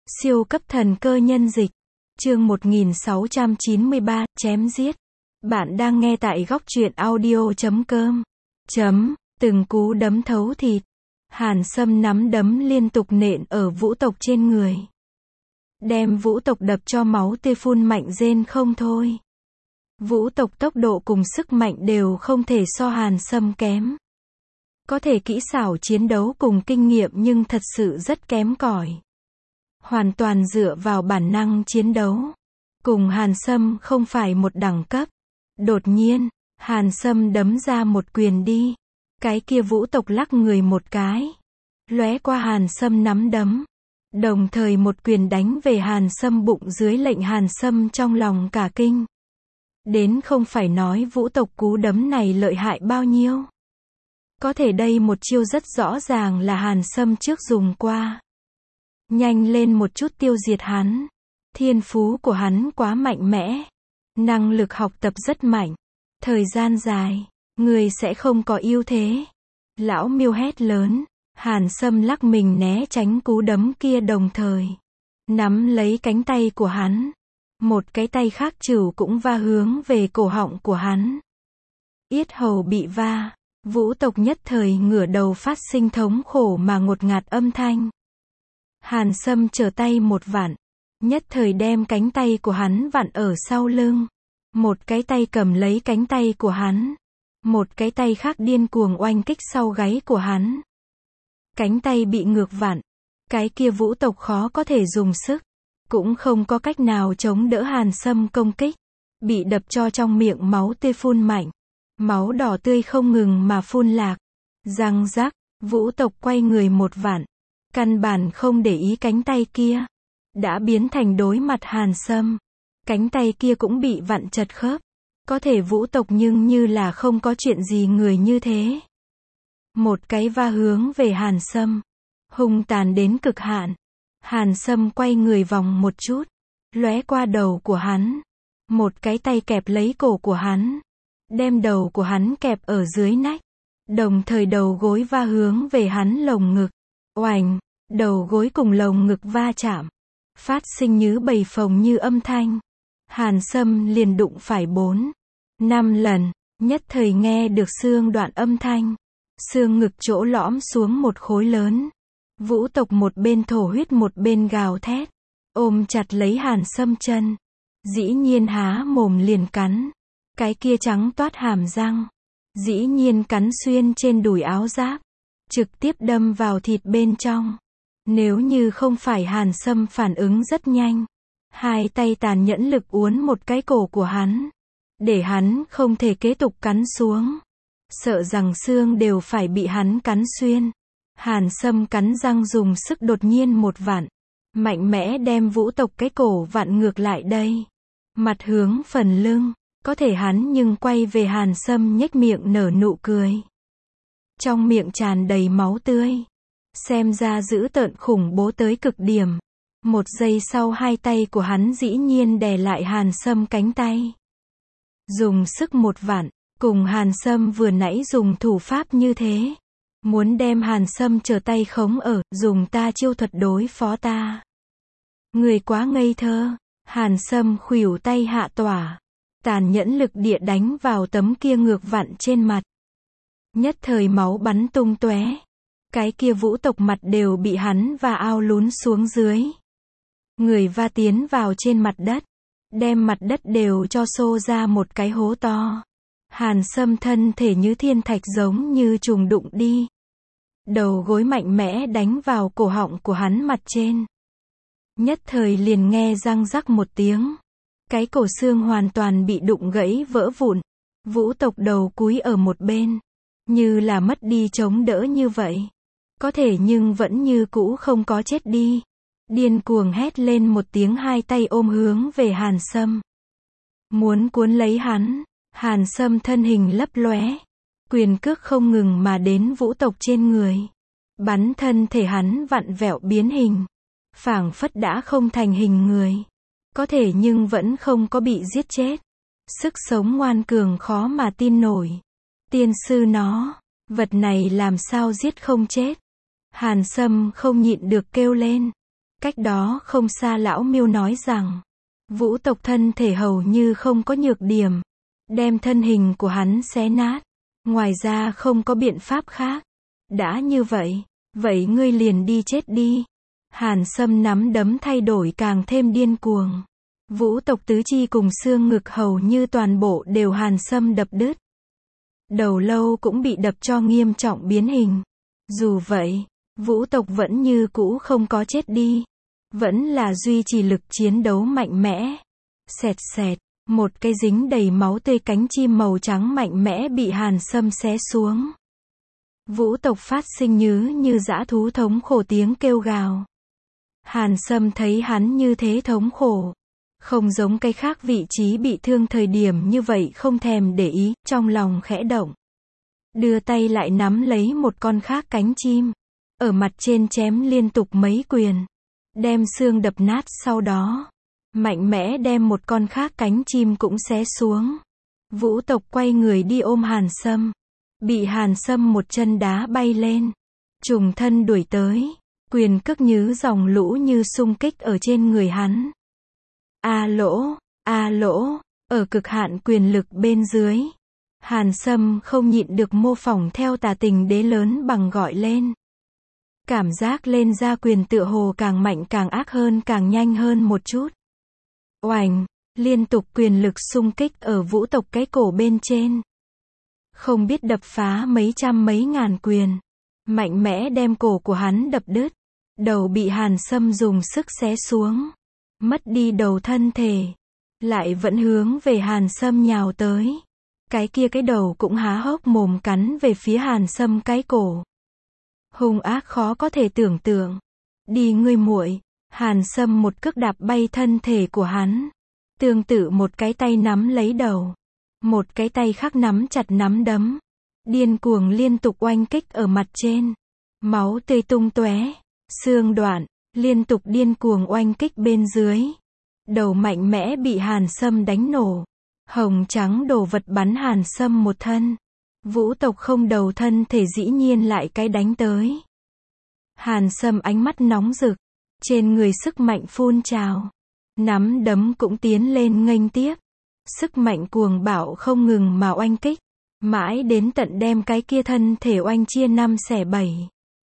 Siêu cấp thần cơ nhân dịch. Chương 1693, chém giết. Bạn đang nghe tại góc truyện audio.com. Từng cú đấm thấu thịt. Hàn Sâm nắm đấm liên tục nện ở Vũ Tộc trên người. Đem Vũ Tộc đập cho máu tươi phun mạnh rên không thôi. Vũ Tộc tốc độ cùng sức mạnh đều không thể so Hàn Sâm kém. Có thể kỹ xảo chiến đấu cùng kinh nghiệm nhưng thật sự rất kém cỏi. Hoàn toàn dựa vào bản năng chiến đấu. Cùng Hàn Sâm không phải một đẳng cấp. Đột nhiên, Hàn Sâm đấm ra một quyền đi. Cái kia Vũ Tộc lắc người một cái. Lóe qua Hàn Sâm nắm đấm. Đồng thời một quyền đánh về Hàn Sâm bụng dưới lệnh Hàn Sâm trong lòng cả kinh. Đến không phải nói Vũ Tộc cú đấm này lợi hại bao nhiêu. Có thể đây một chiêu rất rõ ràng là Hàn Sâm trước dùng qua. Nhanh lên một chút tiêu diệt hắn. Thiên phú của hắn quá mạnh mẽ. Năng lực học tập rất mạnh. Thời gian dài, người sẽ không có ưu thế. Lão Miêu hét lớn. Hàn Sâm lắc mình né tránh cú đấm kia đồng thời nắm lấy cánh tay của hắn. Một cái tay khác chửu cũng va hướng về cổ họng của hắn. Yết hầu bị va. Vũ Tộc nhất thời ngửa đầu phát sinh thống khổ mà ngột ngạt âm thanh. Hàn Sâm trở tay một vặn. Nhất thời đem cánh tay của hắn vặn ở sau lưng. Một cái tay cầm lấy cánh tay của hắn. Một cái tay khác điên cuồng oanh kích sau gáy của hắn. Cánh tay bị ngược vặn. Cái kia Vũ Tộc khó có thể dùng sức. Cũng không có cách nào chống đỡ Hàn Sâm công kích. Bị đập cho trong miệng máu tươi phun mạnh. Máu đỏ tươi không ngừng mà phun lạc. Răng rắc, Vũ Tộc quay người một vặn. Căn bản không để ý cánh tay kia. Đã biến thành đối mặt Hàn Sâm. Cánh tay kia cũng bị vặn chật khớp. Có thể Vũ Tộc nhưng như là không có chuyện gì người như thế. Một cái va hướng về Hàn Sâm. Hung tàn đến cực hạn. Hàn Sâm quay người vòng một chút. Lóe qua đầu của hắn. Một cái tay kẹp lấy cổ của hắn. Đem đầu của hắn kẹp ở dưới nách. Đồng thời đầu gối va hướng về hắn lồng ngực. Oành, đầu gối cùng lồng ngực va chạm. Phát sinh như bầy phồng như âm thanh. Hàn Sâm liền đụng phải 4-5 lần. Nhất thời nghe được xương đoạn âm thanh. Xương ngực chỗ lõm xuống một khối lớn. Vũ Tộc một bên thổ huyết một bên gào thét. Ôm chặt lấy Hàn Sâm chân. Dĩ nhiên há mồm liền cắn. Cái kia trắng toát hàm răng. Dĩ nhiên cắn xuyên trên đùi áo giáp. Trực tiếp đâm vào thịt bên trong. Nếu như không phải Hàn Sâm phản ứng rất nhanh. Hai tay tàn nhẫn lực uốn một cái cổ của hắn. Để hắn không thể kế tục cắn xuống. Sợ rằng xương đều phải bị hắn cắn xuyên. Hàn Sâm cắn răng dùng sức đột nhiên một vặn. Mạnh mẽ đem Vũ Tộc cái cổ vặn ngược lại đây. Mặt hướng phần lưng. Có thể hắn nhưng quay về Hàn Sâm nhếch miệng nở nụ cười. Trong miệng tràn đầy máu tươi. Xem ra dữ tợn khủng bố tới cực điểm. Một giây sau hai tay của hắn dĩ nhiên đè lại Hàn Sâm cánh tay. Dùng sức một vặn. Cùng Hàn Sâm vừa nãy dùng thủ pháp như thế. Muốn đem Hàn Sâm trở tay khống ở, dùng ta chiêu thuật đối phó ta. Người quá ngây thơ. Hàn Sâm khuỷu tay hạ tỏa. Tàn nhẫn lực địa đánh vào tấm kia ngược vặn trên mặt. Nhất thời máu bắn tung tóe. Cái kia Vũ Tộc mặt đều bị hắn và ao lún xuống dưới. Người va tiến vào trên mặt đất. Đem mặt đất đều cho xô ra một cái hố to. Hàn Sâm thân thể như thiên thạch giống như trùng đụng đi. Đầu gối mạnh mẽ đánh vào cổ họng của hắn mặt trên. Nhất thời liền nghe răng rắc một tiếng. Cái cổ xương hoàn toàn bị đụng gãy vỡ vụn. Vũ Tộc đầu cúi ở một bên. Như là mất đi chống đỡ như vậy. Có thể nhưng vẫn như cũ không có chết đi. Điên cuồng hét lên một tiếng hai tay ôm hướng về Hàn Sâm. Muốn cuốn lấy hắn. Hàn Sâm thân hình lấp lóe. Quyền cước không ngừng mà đến Vũ Tộc trên người. Bắn thân thể hắn vặn vẹo biến hình. Phảng phất đã không thành hình người. Có thể nhưng vẫn không có bị giết chết. Sức sống ngoan cường khó mà tin nổi. Tiên sư nó, vật này làm sao giết không chết. Hàn Sâm không nhịn được kêu lên. Cách đó không xa lão Miêu nói rằng, Vũ tộc thân thể hầu như không có nhược điểm, đem thân hình của hắn xé nát. Ngoài ra không có biện pháp khác. Đã như vậy, vậy ngươi liền đi chết đi. Hàn Sâm nắm đấm thay đổi càng thêm điên cuồng. Vũ tộc tứ chi cùng xương ngực hầu như toàn bộ đều Hàn Sâm đập đứt. Đầu lâu cũng bị đập cho nghiêm trọng biến hình. Dù vậy, Vũ tộc vẫn như cũ không có chết đi. Vẫn là duy trì lực chiến đấu mạnh mẽ. Xẹt xẹt, một cái dính đầy máu tươi cánh chim màu trắng mạnh mẽ bị Hàn Sâm xé xuống. Vũ tộc phát sinh như dã thú thống khổ tiếng kêu gào. Hàn Sâm thấy hắn như thế thống khổ. Không giống cái khác vị trí bị thương thời điểm như vậy không thèm để ý, trong lòng khẽ động. Đưa tay lại nắm lấy một con khác cánh chim. Ở mặt trên chém liên tục mấy quyền. Đem xương đập nát sau đó. Mạnh mẽ đem một con khác cánh chim cũng xé xuống. Vũ tộc quay người đi ôm Hàn Sâm. Bị Hàn Sâm một chân đá bay lên. Trùng thân đuổi tới. Quyền cước như dòng lũ như xung kích ở trên người hắn. A lỗ, ở cực hạn quyền lực bên dưới. Hàn Sâm không nhịn được mô phỏng theo Tà Tình Đế lớn bằng gọi lên. Cảm giác lên ra quyền tựa hồ càng mạnh càng ác hơn càng nhanh hơn một chút. Oành, liên tục quyền lực xung kích ở vũ tộc cái cổ bên trên. Không biết đập phá mấy trăm mấy ngàn quyền. Mạnh mẽ đem cổ của hắn đập đứt. Đầu bị Hàn Sâm dùng sức xé xuống. Mất đi đầu thân thể. Lại vẫn hướng về Hàn Sâm nhào tới. Cái đầu cũng há hốc mồm cắn về phía Hàn Sâm cái cổ. Hung ác khó có thể tưởng tượng. Đi ngươi muội. Hàn Sâm một cước đạp bay thân thể của hắn. Tương tự một cái tay nắm lấy đầu. Một cái tay khác nắm chặt nắm đấm. Điên cuồng liên tục oanh kích ở mặt trên. Máu tươi tung tóe, xương đoạn, liên tục điên cuồng oanh kích bên dưới. Đầu mạnh mẽ bị Hàn Sâm đánh nổ. Hồng trắng đồ vật bắn Hàn Sâm một thân. Vũ tộc không đầu thân thể dĩ nhiên lại cái đánh tới. Hàn Sâm ánh mắt nóng rực. Trên người sức mạnh phun trào. Nắm đấm cũng tiến lên nghênh tiếp. Sức mạnh cuồng bạo không ngừng mà oanh kích. Mãi đến tận đem cái kia thân thể oanh chia 5 xẻ 7.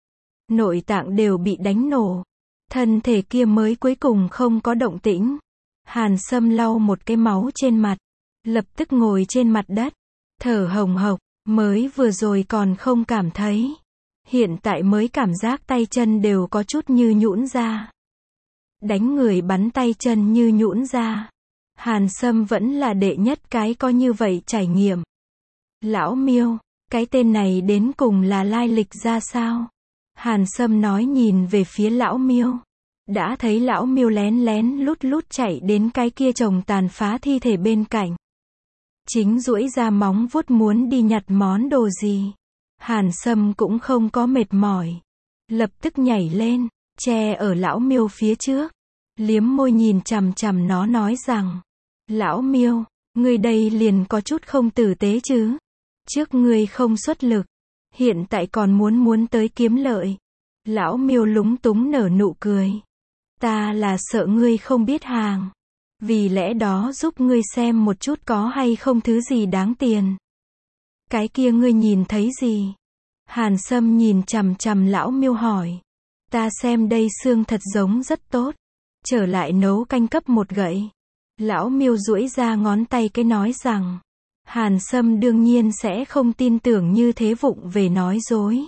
Nội tạng đều bị đánh nổ. Thân thể kia mới cuối cùng không có động tĩnh. Hàn Sâm lau một cái máu trên mặt. Lập tức ngồi trên mặt đất. Thở hồng hộc. Mới vừa rồi còn không cảm thấy. Hiện tại mới cảm giác tay chân đều có chút như nhũn ra. Đánh người bắn tay chân như nhũn ra. Hàn Sâm vẫn là đệ nhất cái có như vậy trải nghiệm. Lão Miêu, cái tên này đến cùng là lai lịch ra sao? Hàn Sâm nói nhìn về phía lão Miêu. Đã thấy lão Miêu lén lén lút lút chạy đến cái kia chồng tàn phá thi thể bên cạnh. Chính duỗi ra móng vuốt muốn đi nhặt món đồ gì. Hàn Sâm cũng không có mệt mỏi. Lập tức nhảy lên, che ở lão Miêu phía trước. Liếm môi nhìn chằm chằm nó nói rằng. Lão Miêu, ngươi đây liền có chút không tử tế chứ. Trước ngươi không xuất lực. Hiện tại còn muốn tới kiếm lợi. Lão Miêu lúng túng nở nụ cười. Ta là sợ ngươi không biết hàng. Vì lẽ đó giúp ngươi xem một chút có hay không thứ gì đáng tiền. Cái kia ngươi nhìn thấy gì? Hàn Sâm nhìn chằm chằm lão Miêu hỏi. Ta xem đây xương thật giống rất tốt. Trở lại nấu canh cấp một gậy. Lão Miêu duỗi ra ngón tay cái nói rằng. Hàn Sâm đương nhiên sẽ không tin tưởng như thế vụng về nói dối.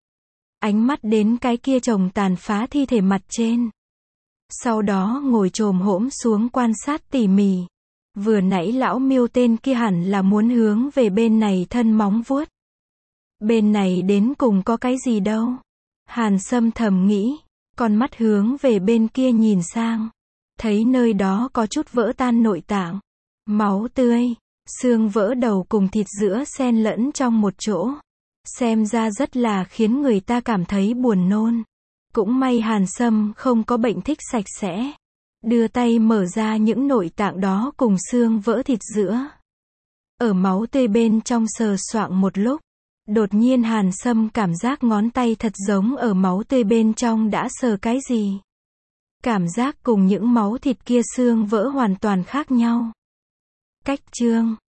Ánh mắt đến cái kia chồng tàn phá thi thể mặt trên. Sau đó ngồi chồm hổm xuống quan sát tỉ mỉ. Vừa nãy lão Miêu tên kia hẳn là muốn hướng về bên này thân móng vuốt. Bên này đến cùng có cái gì đâu. Hàn Sâm thầm nghĩ. Con mắt hướng về bên kia nhìn sang. Thấy nơi đó có chút vỡ tan nội tạng. Máu tươi. Xương vỡ đầu cùng thịt giữa xen lẫn trong một chỗ. Xem ra rất là khiến người ta cảm thấy buồn nôn. Cũng may Hàn Sâm không có bệnh thích sạch sẽ. Đưa tay mở ra những nội tạng đó cùng xương vỡ thịt giữa. Ở máu tươi bên trong sờ soạng một lúc. Đột nhiên Hàn Sâm cảm giác ngón tay thật giống ở máu tươi bên trong đã sờ cái gì. Cảm giác cùng những máu thịt kia xương vỡ hoàn toàn khác nhau. Cách chương